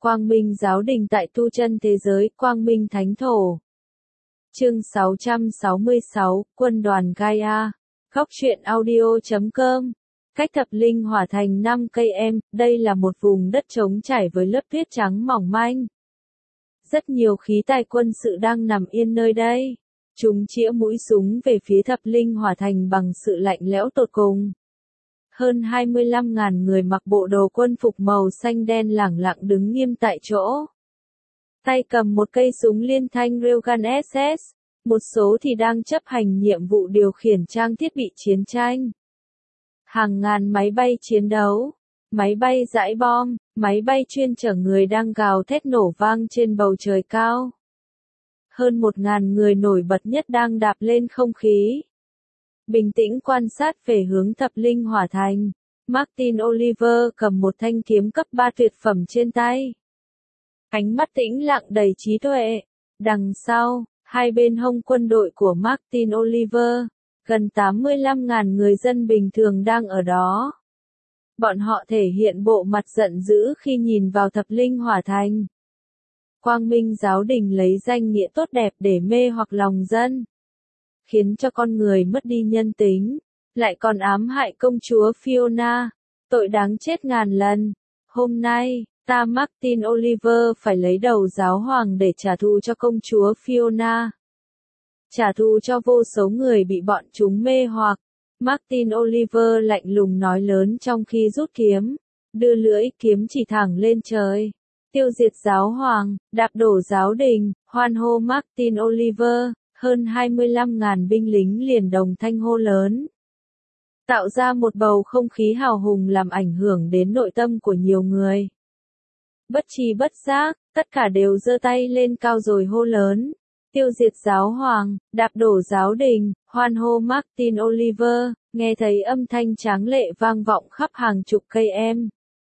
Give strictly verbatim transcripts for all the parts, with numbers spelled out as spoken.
Quang Minh Giáo Đình tại tu chân thế giới, Quang Minh Thánh Thổ. Chương sáu trăm sáu mươi sáu, Quân đoàn Gaia. Góc truyện audio chấm com. Cách Thập Linh Hỏa Thành năm cây em, đây là một vùng đất trống trải với lớp tuyết trắng mỏng manh. Rất nhiều khí tài quân sự đang nằm yên nơi đây. Chúng chĩa mũi súng về phía Thập Linh Hỏa Thành bằng sự lạnh lẽo tột cùng. Hơn hai mươi lăm nghìn người mặc bộ đồ quân phục màu xanh đen lẳng lặng đứng nghiêm tại chỗ. Tay cầm một cây súng liên thanh Railgun ét ét, một số thì đang chấp hành nhiệm vụ điều khiển trang thiết bị chiến tranh. Hàng ngàn máy bay chiến đấu, máy bay dãi bom, máy bay chuyên chở người đang gào thét nổ vang trên bầu trời cao. Hơn một ngàn người nổi bật nhất đang đạp lên không khí. Bình tĩnh quan sát về hướng Thập Linh Hỏa Thành, Martin Oliver cầm một thanh kiếm cấp ba tuyệt phẩm trên tay. Ánh mắt tĩnh lặng đầy trí tuệ. Đằng sau, hai bên hông quân đội của Martin Oliver, gần tám mươi lăm nghìn người dân bình thường đang ở đó. Bọn họ thể hiện bộ mặt giận dữ khi nhìn vào Thập Linh Hỏa Thành. Quang Minh Giáo Đình lấy danh nghĩa tốt đẹp để mê hoặc lòng dân, khiến cho con người mất đi nhân tính, lại còn ám hại công chúa Fiona, tội đáng chết ngàn lần. Hôm nay, ta Martin Oliver phải lấy đầu giáo hoàng để trả thù cho công chúa Fiona. Trả thù cho vô số người bị bọn chúng mê hoặc. Martin Oliver lạnh lùng nói lớn trong khi rút kiếm, đưa lưỡi kiếm chỉ thẳng lên trời. Tiêu diệt giáo hoàng, đạp đổ giáo đình, hoan hô Martin Oliver. Hơn hai mươi lăm nghìn binh lính liền đồng thanh hô lớn, tạo ra một bầu không khí hào hùng làm ảnh hưởng đến nội tâm của nhiều người. Bất tri bất giác, tất cả đều giơ tay lên cao rồi hô lớn, tiêu diệt giáo hoàng, đạp đổ giáo đình, hoan hô Martin Oliver. Nghe thấy âm thanh tráng lệ vang vọng khắp hàng chục cây em.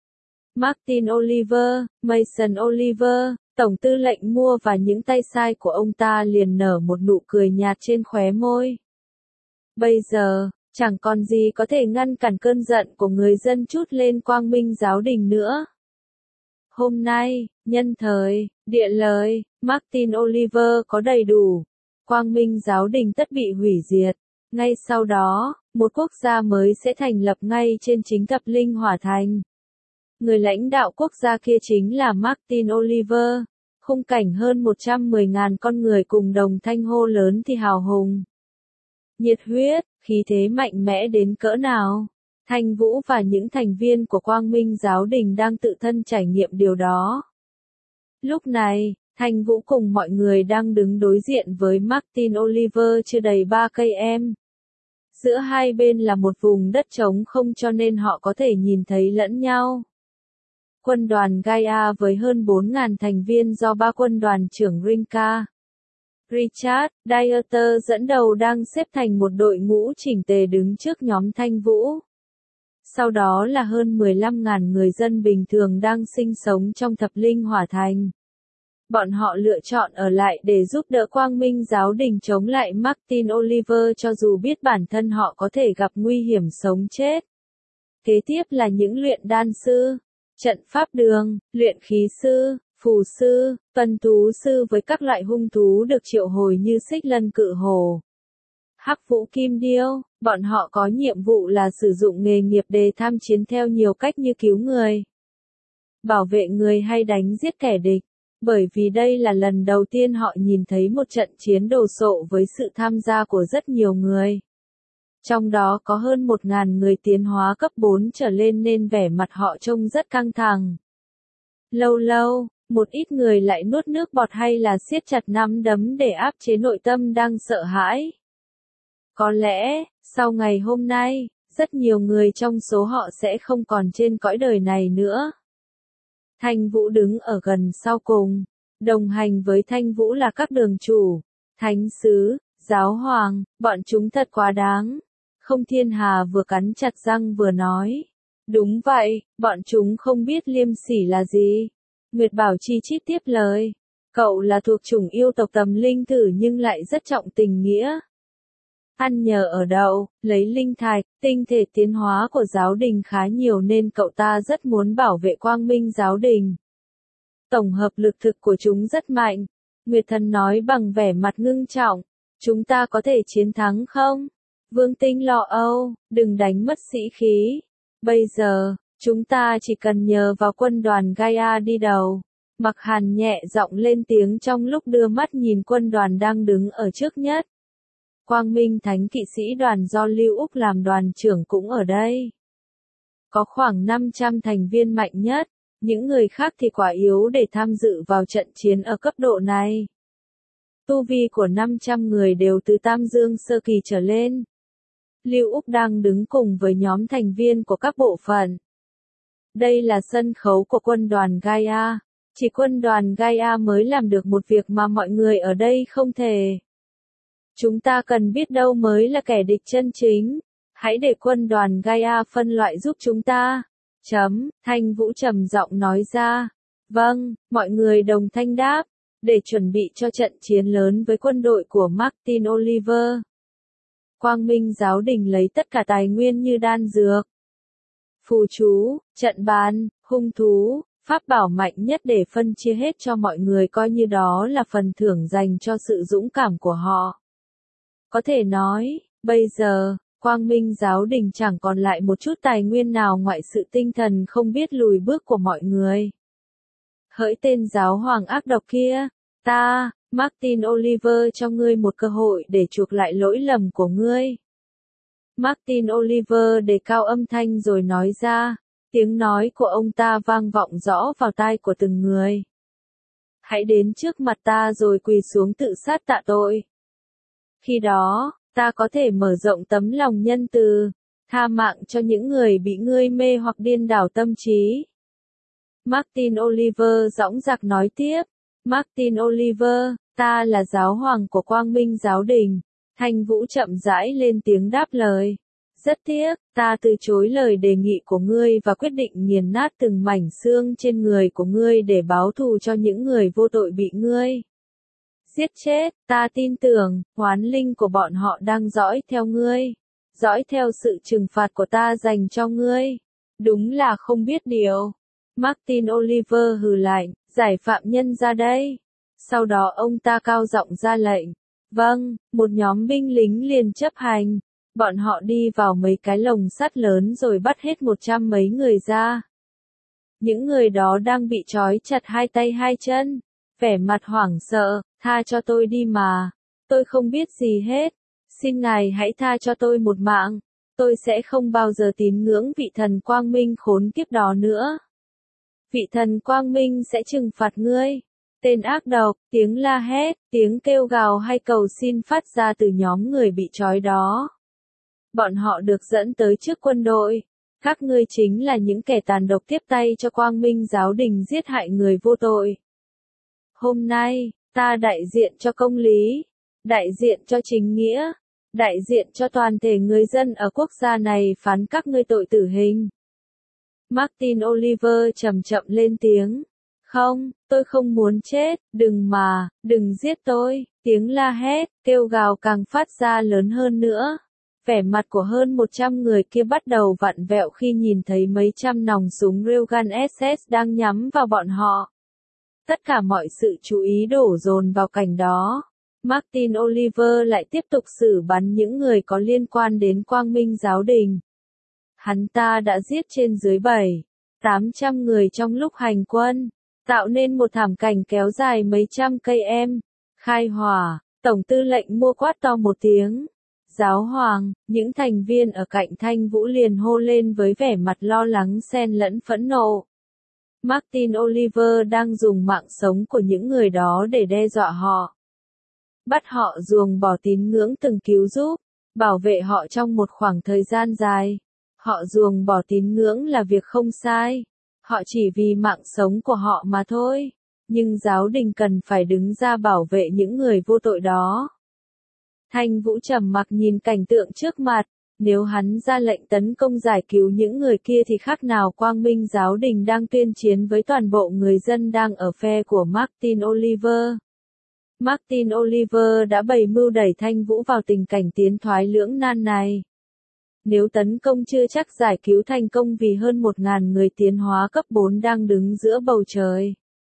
Martin Oliver, Mason Oliver, Tổng tư lệnh mua và những tay sai của ông ta liền nở một nụ cười nhạt trên khóe môi. Bây giờ, chẳng còn gì có thể ngăn cản cơn giận của người dân trút lên Quang Minh Giáo Đình nữa. Hôm nay, nhân thời, địa lợi, Martin Oliver có đầy đủ. Quang Minh Giáo Đình tất bị hủy diệt. Ngay sau đó, một quốc gia mới sẽ thành lập ngay trên chính Thập Linh Hỏa Thành. Người lãnh đạo quốc gia kia chính là Martin Oliver. Khung cảnh hơn một trăm mười nghìn con người cùng đồng thanh hô lớn thì hào hùng, nhiệt huyết, khí thế mạnh mẽ đến cỡ nào. Thanh Vũ và những thành viên của Quang Minh Giáo Đình đang tự thân trải nghiệm điều đó. Lúc này, Thanh Vũ cùng mọi người đang đứng đối diện với Martin Oliver chưa đầy ba cây em. Giữa hai bên là một vùng đất trống không cho nên họ có thể nhìn thấy lẫn nhau. Quân đoàn Gaia với hơn bốn nghìn thành viên do ba quân đoàn trưởng Rinka, Richard, Dieter dẫn đầu đang xếp thành một đội ngũ chỉnh tề đứng trước nhóm Thanh Vũ. Sau đó là hơn mười lăm nghìn người dân bình thường đang sinh sống trong Thập Linh Hỏa Thành. Bọn họ lựa chọn ở lại để giúp đỡ Quang Minh Giáo Đình chống lại Martin Oliver cho dù biết bản thân họ có thể gặp nguy hiểm sống chết. Kế tiếp là những luyện đan sư, trận pháp đường, luyện khí sư, phù sư, tuần thú sư với các loại hung thú được triệu hồi như xích lân cự hổ, hắc vũ kim điêu. Bọn họ có nhiệm vụ là sử dụng nghề nghiệp để tham chiến theo nhiều cách như cứu người, bảo vệ người hay đánh giết kẻ địch. Bởi vì đây là lần đầu tiên họ nhìn thấy một trận chiến đồ sộ với sự tham gia của rất nhiều người. Trong đó có hơn một nghìn người tiến hóa cấp bốn trở lên nên vẻ mặt họ trông rất căng thẳng. Lâu lâu, một ít người lại nuốt nước bọt hay là siết chặt nắm đấm để áp chế nội tâm đang sợ hãi. Có lẽ, sau ngày hôm nay, rất nhiều người trong số họ sẽ không còn trên cõi đời này nữa. Thanh Vũ đứng ở gần sau cùng. Đồng hành với Thanh Vũ là các đường chủ, thánh sứ, giáo hoàng. Bọn chúng thật quá đáng. Không Thiên Hà vừa cắn chặt răng vừa nói. Đúng vậy, bọn chúng không biết liêm sỉ là gì. Nguyệt Bảo chi chít tiếp lời. Cậu là thuộc chủng yêu tộc Tầm Linh Thử nhưng lại rất trọng tình nghĩa. Ăn nhờ ở đậu, lấy linh thạch, tinh thể tiến hóa của giáo đình khá nhiều nên cậu ta rất muốn bảo vệ Quang Minh Giáo Đình. Tổng hợp lực thực của chúng rất mạnh. Nguyệt Thần nói bằng vẻ mặt ngưng trọng. Chúng ta có thể chiến thắng không? Vương Tinh lo âu, đừng đánh mất sĩ khí. Bây giờ, chúng ta chỉ cần nhờ vào quân đoàn Gaia đi đầu. Mặc Hàn nhẹ giọng lên tiếng trong lúc đưa mắt nhìn quân đoàn đang đứng ở trước nhất. Quang Minh Thánh kỵ sĩ đoàn do Lưu Úc làm đoàn trưởng cũng ở đây. Có khoảng năm trăm thành viên mạnh nhất, những người khác thì quá yếu để tham dự vào trận chiến ở cấp độ này. Tu vi của năm trăm người đều từ Tam Dương sơ kỳ trở lên. Lưu Úc đang đứng cùng với nhóm thành viên của các bộ phận. Đây là sân khấu của quân đoàn Gaia. Chỉ quân đoàn Gaia mới làm được một việc mà mọi người ở đây không thể. Chúng ta cần biết đâu mới là kẻ địch chân chính. Hãy để quân đoàn Gaia phân loại giúp chúng ta. Chấm, Thanh Vũ trầm giọng nói ra. Vâng, mọi người đồng thanh đáp. Để chuẩn bị cho trận chiến lớn với quân đội của Martin Oliver. Quang Minh giáo đình lấy tất cả tài nguyên như đan dược, phù chú, trận bàn, hung thú, pháp bảo mạnh nhất để phân chia hết cho mọi người, coi như đó là phần thưởng dành cho sự dũng cảm của họ. Có thể nói, bây giờ, Quang Minh giáo đình chẳng còn lại một chút tài nguyên nào ngoại sự tinh thần không biết lùi bước của mọi người. Hỡi tên giáo hoàng ác độc kia, ta, Martin Oliver cho ngươi một cơ hội để chuộc lại lỗi lầm của ngươi. Martin Oliver đề cao âm thanh rồi nói ra, tiếng nói của ông ta vang vọng rõ vào tai của từng người. Hãy đến trước mặt ta rồi quỳ xuống tự sát tạ tội. Khi đó, ta có thể mở rộng tấm lòng nhân từ, tha mạng cho những người bị ngươi mê hoặc điên đảo tâm trí. Martin Oliver dõng dạc nói tiếp, Martin Oliver, ta là giáo hoàng của Quang Minh giáo đình. Thanh Vũ chậm rãi lên tiếng đáp lời. Rất tiếc, ta từ chối lời đề nghị của ngươi và quyết định nghiền nát từng mảnh xương trên người của ngươi để báo thù cho những người vô tội bị ngươi giết chết. Ta tin tưởng, oán linh của bọn họ đang dõi theo ngươi, dõi theo sự trừng phạt của ta dành cho ngươi. Đúng là không biết điều. Martin Oliver hừ lạnh, giải phạm nhân ra đây. Sau đó ông ta cao giọng ra lệnh. Vâng, một nhóm binh lính liền chấp hành. Bọn họ đi vào mấy cái lồng sắt lớn rồi bắt hết một trăm mấy người ra. Những người đó đang bị trói chặt hai tay hai chân, vẻ mặt hoảng sợ, tha cho tôi đi mà. Tôi không biết gì hết. Xin ngài hãy tha cho tôi một mạng. Tôi sẽ không bao giờ tín ngưỡng vị thần quang minh khốn kiếp đó nữa. Vị thần quang minh sẽ trừng phạt ngươi. Tên ác độc, tiếng la hét, tiếng kêu gào hay cầu xin phát ra từ nhóm người bị trói đó. Bọn họ được dẫn tới trước quân đội. Các ngươi chính là những kẻ tàn độc tiếp tay cho Quang Minh giáo đình giết hại người vô tội. Hôm nay, ta đại diện cho công lý, đại diện cho chính nghĩa, đại diện cho toàn thể người dân ở quốc gia này phán các ngươi tội tử hình. Martin Oliver chậm chậm lên tiếng. Không, tôi không muốn chết, đừng mà, đừng giết tôi. Tiếng la hét, kêu gào càng phát ra lớn hơn nữa. Vẻ mặt của hơn một trăm người kia bắt đầu vặn vẹo khi nhìn thấy mấy trăm nòng súng Railgun ét ét đang nhắm vào bọn họ. Tất cả mọi sự chú ý đổ dồn vào cảnh đó. Martin Oliver lại tiếp tục xử bắn những người có liên quan đến Quang Minh giáo đình. Hắn ta đã giết trên dưới bảy, tám trăm người trong lúc hành quân, tạo nên một thảm cảnh kéo dài mấy trăm cây em. Khai hỏa, Tổng tư lệnh mua quát to một tiếng. Giáo hoàng, những thành viên ở cạnh Thanh Vũ liền hô lên với vẻ mặt lo lắng xen lẫn phẫn nộ. Martin Oliver đang dùng mạng sống của những người đó để đe dọa họ. Bắt họ ruồng bỏ tín ngưỡng từng cứu giúp, bảo vệ họ trong một khoảng thời gian dài. Họ ruồng bỏ tín ngưỡng là việc không sai. Họ chỉ vì mạng sống của họ mà thôi. Nhưng giáo đình cần phải đứng ra bảo vệ những người vô tội đó. Thanh Vũ trầm mặc nhìn cảnh tượng trước mặt. Nếu hắn ra lệnh tấn công giải cứu những người kia thì khác nào Quang Minh giáo đình đang tuyên chiến với toàn bộ người dân đang ở phe của Martin Oliver. Martin Oliver đã bày mưu đẩy Thanh Vũ vào tình cảnh tiến thoái lưỡng nan này. Nếu tấn công chưa chắc giải cứu thành công vì hơn một ngàn người tiến hóa cấp bốn đang đứng giữa bầu trời.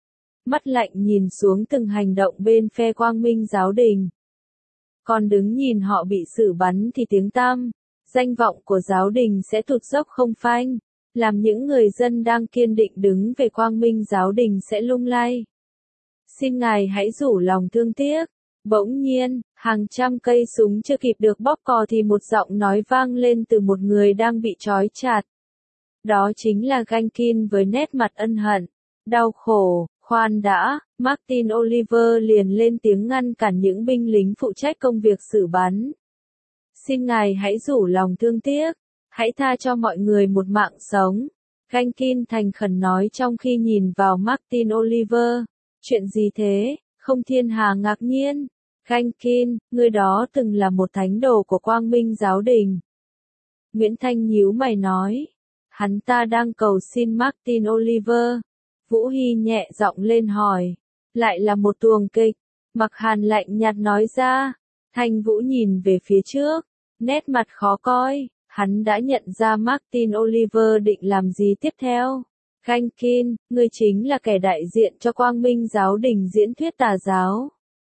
mắt lạnh nhìn xuống từng hành động bên phe Quang Minh giáo đình. Còn đứng nhìn họ bị xử bắn thì tiếng tăm, danh vọng của giáo đình sẽ tụt dốc không phanh, làm những người dân đang kiên định đứng về Quang Minh giáo đình sẽ lung lay. Xin Ngài hãy rủ lòng thương tiếc. Bỗng nhiên, hàng trăm cây súng chưa kịp được bóp cò thì một giọng nói vang lên từ một người đang bị trói chặt. Đó chính là Rankin với nét mặt ân hận, đau khổ. Khoan đã, Martin Oliver liền lên tiếng ngăn cản những binh lính phụ trách công việc xử bắn. Xin Ngài hãy rủ lòng thương tiếc, hãy tha cho mọi người một mạng sống. Rankin thành khẩn nói trong khi nhìn vào Martin Oliver. Chuyện gì thế? Không thiên hà ngạc nhiên. Rankin, người đó từng là một thánh đồ của Quang Minh giáo đình. Nguyễn Thanh nhíu mày nói. Hắn ta đang cầu xin Martin Oliver. Vũ Hy nhẹ giọng lên hỏi. Lại là một tuồng kịch. Mặc Hàn lạnh nhạt nói ra. Thanh Vũ nhìn về phía trước. Nét mặt khó coi. Hắn đã nhận ra Martin Oliver định làm gì tiếp theo. Rankin, ngươi chính là kẻ đại diện cho Quang Minh giáo đình diễn thuyết tà giáo.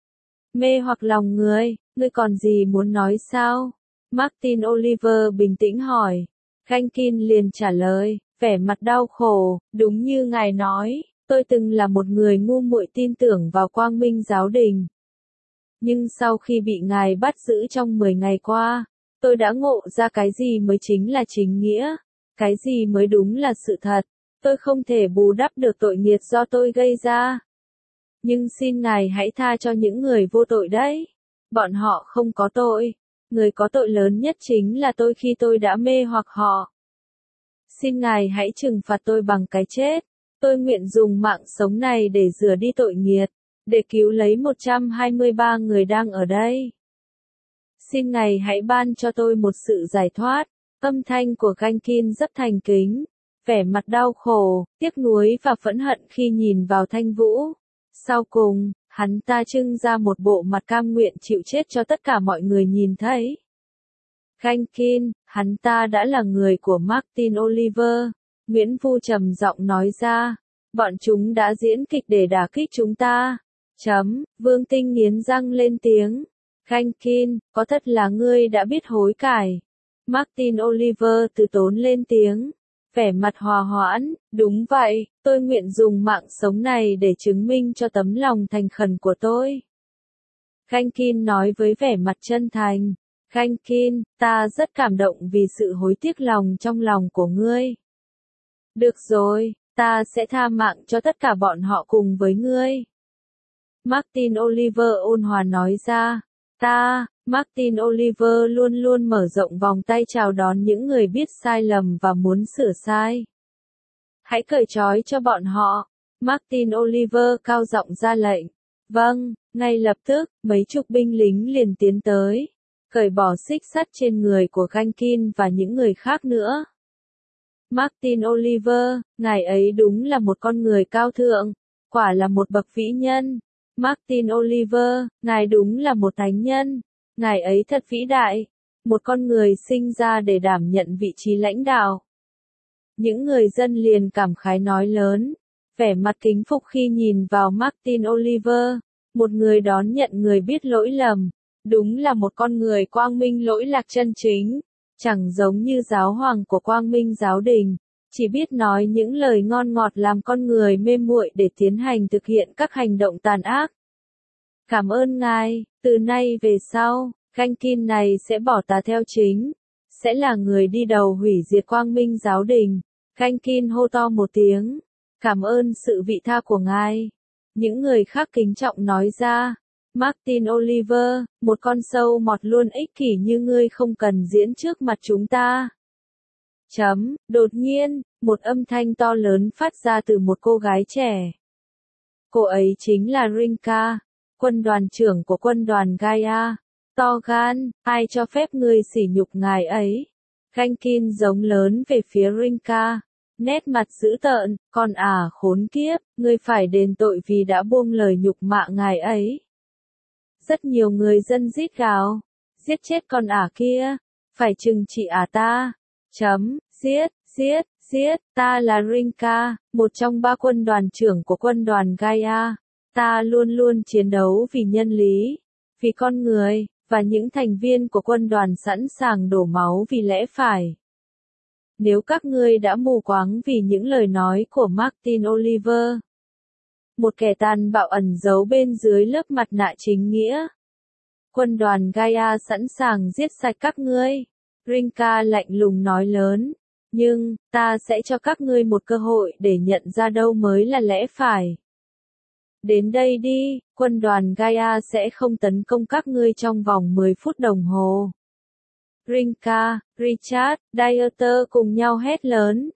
Mê hoặc lòng người, ngươi còn gì muốn nói sao? Martin Oliver bình tĩnh hỏi. Rankin liền trả lời, vẻ mặt đau khổ, đúng như ngài nói, tôi từng là một người ngu muội tin tưởng vào Quang Minh giáo đình. Nhưng sau khi bị ngài bắt giữ trong mười ngày qua, tôi đã ngộ ra cái gì mới chính là chính nghĩa, cái gì mới đúng là sự thật. Tôi không thể bù đắp được tội nghiệt do tôi gây ra. Nhưng xin Ngài hãy tha cho những người vô tội đấy. Bọn họ không có tội. Người có tội lớn nhất chính là tôi khi tôi đã mê hoặc họ. Xin Ngài hãy trừng phạt tôi bằng cái chết. Tôi nguyện dùng mạng sống này để rửa đi tội nghiệt, để cứu lấy một trăm hai mươi ba người đang ở đây. Xin Ngài hãy ban cho tôi một sự giải thoát. Âm thanh của Rankin rất thành kính. Vẻ mặt đau khổ, tiếc nuối và phẫn hận khi nhìn vào Thanh Vũ. Sau cùng, hắn ta trưng ra một bộ mặt cam nguyện chịu chết cho tất cả mọi người nhìn thấy. Rankin, hắn ta đã là người của Martin Oliver. Nguyễn Vu trầm giọng nói ra. Bọn chúng đã diễn kịch để đả kích chúng ta. Chấm, Vương Tinh nghiến răng lên tiếng. Rankin, có thật là ngươi đã biết hối cải. Martin Oliver từ tốn lên tiếng. Vẻ mặt hòa hoãn, đúng vậy, tôi nguyện dùng mạng sống này để chứng minh cho tấm lòng thành khẩn của tôi. Rankin nói với vẻ mặt chân thành. Rankin, ta rất cảm động vì sự hối tiếc lòng trong lòng của ngươi. Được rồi, ta sẽ tha mạng cho tất cả bọn họ cùng với ngươi. Martin Oliver ôn hòa nói ra. Ta, Martin Oliver luôn luôn mở rộng vòng tay chào đón những người biết sai lầm và muốn sửa sai. Hãy cởi trói cho bọn họ. Martin Oliver cao giọng ra lệnh. Vâng, ngay lập tức, mấy chục binh lính liền tiến tới, cởi bỏ xích sắt trên người của Rankin và những người khác nữa. Martin Oliver, ngài ấy đúng là một con người cao thượng, quả là một bậc vĩ nhân. Martin Oliver, ngài đúng là một thánh nhân. Ngài ấy thật vĩ đại, một con người sinh ra để đảm nhận vị trí lãnh đạo. Những người dân liền cảm khái nói lớn, vẻ mặt kính phục khi nhìn vào Martin Oliver, một người đón nhận người biết lỗi lầm, đúng là một con người quang minh lỗi lạc chân chính, chẳng giống như giáo hoàng của Quang Minh giáo đình, chỉ biết nói những lời ngon ngọt làm con người mê muội để tiến hành thực hiện các hành động tàn ác. Cảm ơn ngài, từ nay về sau, Rankin này sẽ bỏ tà theo chính, sẽ là người đi đầu hủy diệt Quang Minh giáo đình. Rankin hô to một tiếng, cảm ơn sự vị tha của ngài. Những người khác kính trọng nói ra, Martin Oliver, một con sâu mọt luôn ích kỷ như ngươi không cần diễn trước mặt chúng ta. Chấm, đột nhiên, một âm thanh to lớn phát ra từ một cô gái trẻ. Cô ấy chính là Rinka, quân đoàn trưởng của quân đoàn Gaia. To gan, ai cho phép ngươi sỉ nhục ngài ấy? Rankin giống lớn về phía Rinka, nét mặt dữ tợn, con ả khốn kiếp, ngươi phải đền tội vì đã buông lời nhục mạ ngài ấy. Rất nhiều người dân rít gào, giết chết con ả kia, phải trừng trị ả ta. Chấm, giết, giết, Giết, ta là Rinka, một trong ba quân đoàn trưởng của quân đoàn Gaia. Ta luôn luôn chiến đấu vì nhân lý, vì con người, và những thành viên của quân đoàn sẵn sàng đổ máu vì lẽ phải. Nếu các ngươi đã mù quáng vì những lời nói của Martin Oliver, một kẻ tàn bạo ẩn giấu bên dưới lớp mặt nạ chính nghĩa, quân đoàn Gaia sẵn sàng giết sạch các ngươi. Rinka lạnh lùng nói lớn, nhưng, ta sẽ cho các ngươi một cơ hội để nhận ra đâu mới là lẽ phải. Đến đây đi, quân đoàn Gaia sẽ không tấn công các ngươi trong vòng mười phút đồng hồ. Rinka, Richard, Dieter cùng nhau hét lớn.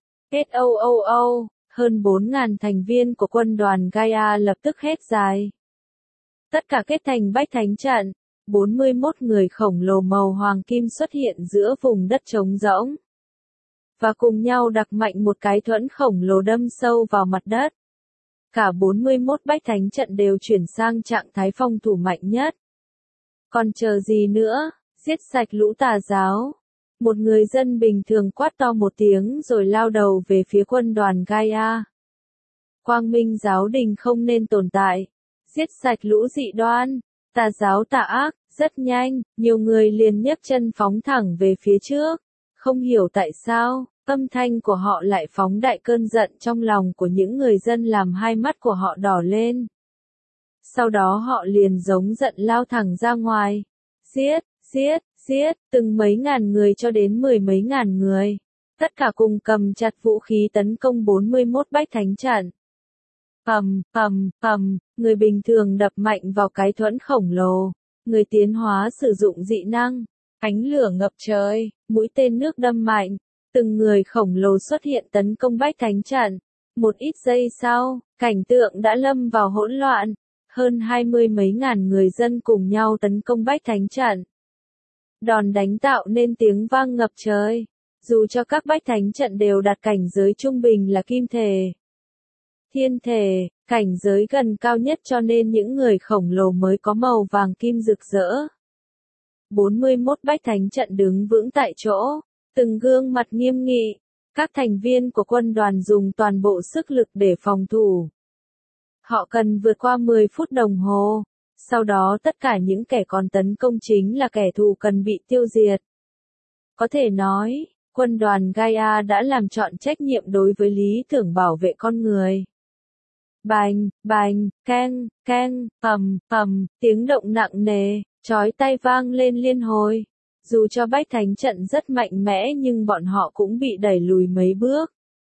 SOOO, hơn bốn nghìn thành viên của quân đoàn Gaia lập tức hét dài. Tất cả kết thành bách thánh trận. bốn mươi mốt người khổng lồ màu hoàng kim xuất hiện giữa vùng đất trống rỗng. Và cùng nhau đặt mạnh một cái thuẫn khổng lồ đâm sâu vào mặt đất. Cả bốn mươi mốt bách thánh trận đều chuyển sang trạng thái phòng thủ mạnh nhất. Còn chờ gì nữa, giết sạch lũ tà giáo. Một người dân bình thường quát to một tiếng rồi lao đầu về phía quân đoàn Gaia. Quang minh giáo đình không nên tồn tại. Giết sạch lũ dị đoan, tà giáo tà ác. Rất nhanh, nhiều người liền nhấc chân phóng thẳng về phía trước. Không hiểu tại sao, âm thanh của họ lại phóng đại cơn giận trong lòng của những người dân làm hai mắt của họ đỏ lên. Sau đó họ liền giống giận lao thẳng ra ngoài. Giết, giết, giết, từng mấy ngàn người cho đến mười mấy ngàn người. Tất cả cùng cầm chặt vũ khí tấn công bốn mươi mốt bách thánh trận. Ầm, ầm, ầm, người bình thường đập mạnh vào cái thuẫn khổng lồ. Người tiến hóa sử dụng dị năng, ánh lửa ngập trời, mũi tên nước đâm mạnh, từng người khổng lồ xuất hiện tấn công bách thánh trận. Một ít giây sau, cảnh tượng đã lâm vào hỗn loạn, hơn hai mươi mấy ngàn người dân cùng nhau tấn công bách thánh trận. Đòn đánh tạo nên tiếng vang ngập trời, dù cho các bách thánh trận đều đạt cảnh giới trung bình là kim thể. Thiên thể, cảnh giới gần cao nhất cho nên những người khổng lồ mới có màu vàng kim rực rỡ. bốn mươi mốt bách thánh trận đứng vững tại chỗ, từng gương mặt nghiêm nghị, các thành viên của quân đoàn dùng toàn bộ sức lực để phòng thủ. Họ cần vượt qua mười phút đồng hồ, sau đó tất cả những kẻ còn tấn công chính là kẻ thù cần bị tiêu diệt. Có thể nói, quân đoàn Gaia đã làm trọn trách nhiệm đối với lý tưởng bảo vệ con người. Bành, bành, keng, keng, ầm, ầm, tiếng động nặng nề, chói tai vang lên liên hồi. Dù cho bách thánh trận rất mạnh mẽ nhưng bọn họ cũng bị đẩy lùi mấy bước.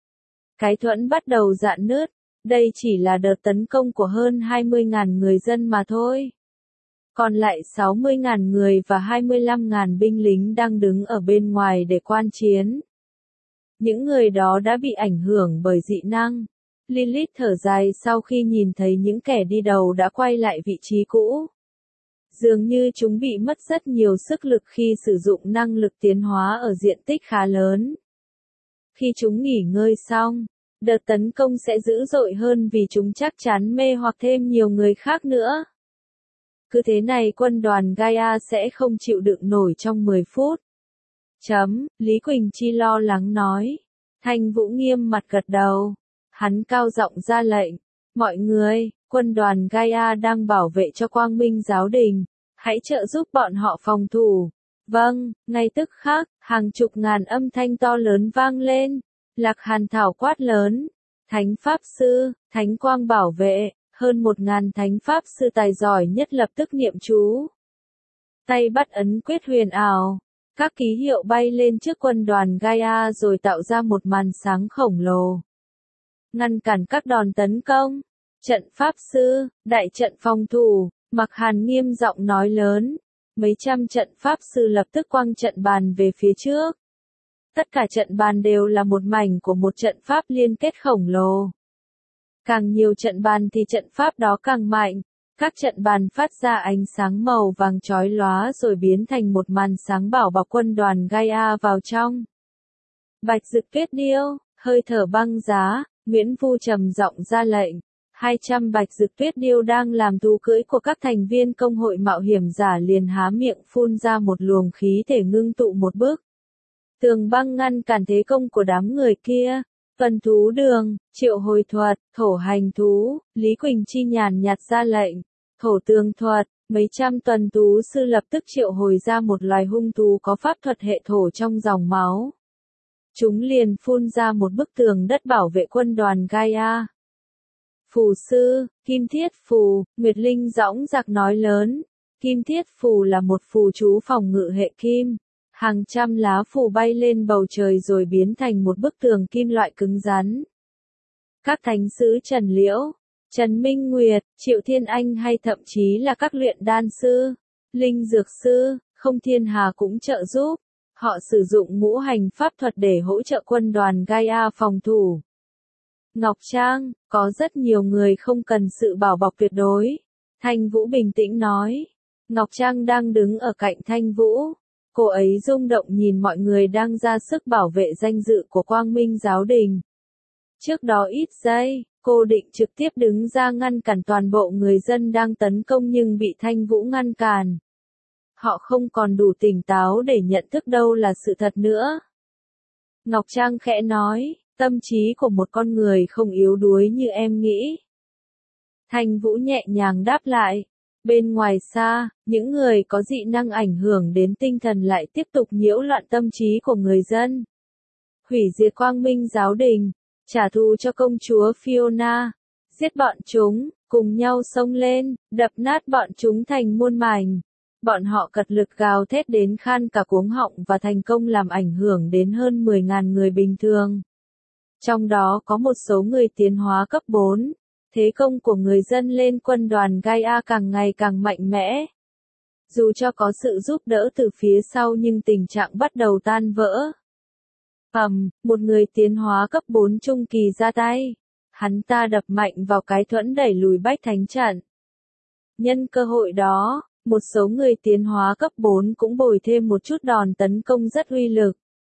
Cái thuẫn bắt đầu rạn nứt, đây chỉ là đợt tấn công của hơn hai mươi nghìn người dân mà thôi. Còn lại sáu mươi nghìn người và hai mươi lăm nghìn binh lính đang đứng ở bên ngoài để quan chiến. Những người đó đã bị ảnh hưởng bởi dị năng. Lilith thở dài sau khi nhìn thấy những kẻ đi đầu đã quay lại vị trí cũ. Dường như chúng bị mất rất nhiều sức lực khi sử dụng năng lực tiến hóa ở diện tích khá lớn. Khi chúng nghỉ ngơi xong, đợt tấn công sẽ dữ dội hơn vì chúng chắc chắn mê hoặc thêm nhiều người khác nữa. Cứ thế này quân đoàn Gaia sẽ không chịu đựng nổi trong mười phút. Chấm, Lý Quỳnh Chi lo lắng nói. Thanh Vũ nghiêm mặt gật đầu. Hắn cao giọng ra lệnh. Mọi người, quân đoàn Gaia đang bảo vệ cho Quang Minh giáo đình. Hãy trợ giúp bọn họ phòng thủ. Vâng, ngay tức khắc, hàng chục ngàn âm thanh to lớn vang lên. Lạc Hàn Thảo quát lớn. Thánh Pháp Sư, Thánh Quang bảo vệ, hơn một ngàn Thánh Pháp Sư tài giỏi nhất lập tức niệm chú. Tay bắt ấn quyết huyền ảo. Các ký hiệu bay lên trước quân đoàn Gaia rồi tạo ra một màn sáng khổng lồ. Ngăn cản các đòn tấn công. Trận Pháp Sư, đại trận phòng thủ, Mặc Hàn nghiêm giọng nói lớn. Mấy trăm trận Pháp Sư lập tức quăng trận bàn về phía trước. Tất cả trận bàn đều là một mảnh của một trận pháp liên kết khổng lồ. Càng nhiều trận bàn thì trận pháp đó càng mạnh. Các trận bàn phát ra ánh sáng màu vàng chói lóa rồi biến thành một màn sáng bảo bọc quân đoàn Gaia vào trong. Bạch Dực Tuyết Điêu, hơi thở băng giá, Nguyễn Vu trầm giọng ra lệnh. hai trăm Bạch Dực Tuyết Điêu đang làm thú cưỡi của các thành viên công hội mạo hiểm giả liền há miệng phun ra một luồng khí thể ngưng tụ một bước. Tường băng ngăn cản thế công của đám người kia, Tuần thú đường, triệu hồi thuật, thổ hành thú, Lý Quỳnh Chi nhàn nhạt ra lệnh, thổ tường thuật, mấy trăm tuần thú sư lập tức triệu hồi ra một loài hung thú có pháp thuật hệ thổ trong dòng máu. Chúng liền phun ra một bức tường đất bảo vệ quân đoàn Gaia. Phù sư, Kim Thiết Phù, Nguyệt Linh dõng dạc nói lớn, Kim Thiết Phù là một phù chú phòng ngự hệ kim. Hàng trăm lá phù bay lên bầu trời rồi biến thành một bức tường kim loại cứng rắn. Các thánh sứ Trần Liễu, Trần Minh Nguyệt, Triệu Thiên Anh hay thậm chí là các luyện đan sư, linh dược sư, Không Thiên Hà cũng trợ giúp. Họ sử dụng ngũ hành pháp thuật để hỗ trợ quân đoàn Gaia phòng thủ. Ngọc Trang, có rất nhiều người không cần sự bảo bọc tuyệt đối. Thanh Vũ bình tĩnh nói. Ngọc Trang đang đứng ở cạnh Thanh Vũ. Cô ấy rung động nhìn mọi người đang ra sức bảo vệ danh dự của Quang Minh Giáo Đình. Trước đó ít giây, cô định trực tiếp đứng ra ngăn cản toàn bộ người dân đang tấn công nhưng bị Thanh Vũ ngăn cản. Họ không còn đủ tỉnh táo để nhận thức đâu là sự thật nữa. Ngọc Trang khẽ nói, tâm trí của một con người không yếu đuối như em nghĩ. Thanh Vũ nhẹ nhàng đáp lại. Bên ngoài xa, những người có dị năng ảnh hưởng đến tinh thần lại tiếp tục nhiễu loạn tâm trí của người dân. Hủy diệt Quang Minh Giáo Đình, trả thù cho công chúa Fiona, giết bọn chúng, cùng nhau xông lên, đập nát bọn chúng thành muôn mảnh. Bọn họ cật lực gào thét đến khan cả cuống họng và thành công làm ảnh hưởng đến hơn mười nghìn người bình thường. Trong đó có một số người tiến hóa cấp bốn. Thế công của người dân lên quân đoàn Gaia càng ngày càng mạnh mẽ. Dù cho có sự giúp đỡ từ phía sau nhưng tình trạng bắt đầu tan vỡ. Ầm, một người tiến hóa cấp bốn trung kỳ ra tay. Hắn ta đập mạnh vào cái thuẫn đẩy lùi bách thánh trận. Nhân cơ hội đó, một số người tiến hóa cấp bốn cũng bồi thêm một chút đòn tấn công rất uy lực.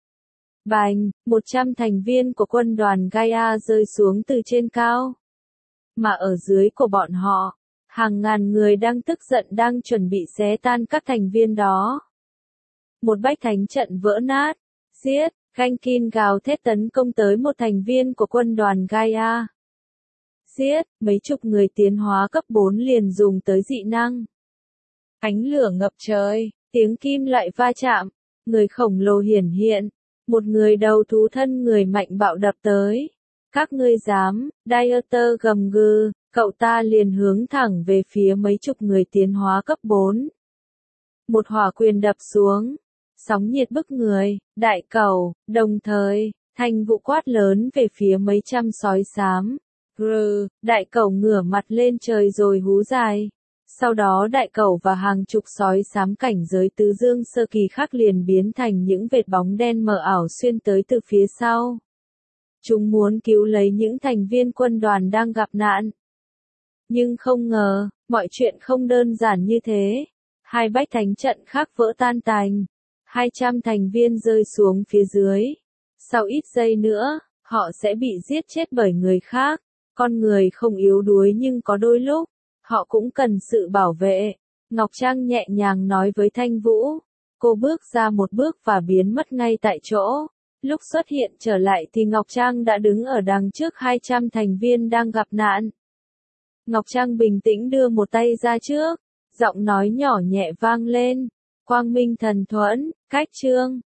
Bành, một trăm thành viên của quân đoàn Gaia rơi xuống từ trên cao. Mà ở dưới của bọn họ, hàng ngàn người đang tức giận đang chuẩn bị xé tan các thành viên đó. Một bách thánh trận vỡ nát, giết, Gankin gào thét tấn công tới một thành viên của quân đoàn Gaia. Giết, mấy chục người tiến hóa cấp bốn liền dùng tới dị năng. Ánh lửa ngập trời, tiếng kim loại va chạm, người khổng lồ hiển hiện, một người đầu thú thân người mạnh bạo đập tới. Các ngươi dám, Dieter gầm gừ, cậu ta liền hướng thẳng về phía mấy chục người tiến hóa cấp bốn. Một hỏa quyền đập xuống, sóng nhiệt bức người, đại cầu, đồng thời, Thanh Vũ quát lớn về phía mấy trăm sói xám. Grr, đại cầu ngửa mặt lên trời rồi hú dài. Sau đó đại cầu và hàng chục sói xám cảnh giới tứ dương sơ kỳ khác liền biến thành những vệt bóng đen mờ ảo xuyên tới từ phía sau. Chúng muốn cứu lấy những thành viên quân đoàn đang gặp nạn. Nhưng không ngờ, mọi chuyện không đơn giản như thế. Hai bách thánh trận khác vỡ tan tành. Hai trăm thành viên rơi xuống phía dưới. Sau ít giây nữa, họ sẽ bị giết chết bởi người khác. Con người không yếu đuối nhưng có đôi lúc, họ cũng cần sự bảo vệ. Ngọc Trang nhẹ nhàng nói với Thanh Vũ. Cô bước ra một bước và biến mất ngay tại chỗ. Lúc xuất hiện trở lại thì Ngọc Trang đã đứng ở đằng trước hai trăm thành viên đang gặp nạn. Ngọc Trang bình tĩnh đưa một tay ra trước, giọng nói nhỏ nhẹ vang lên. Quang Minh thần thuẫn, cách chương.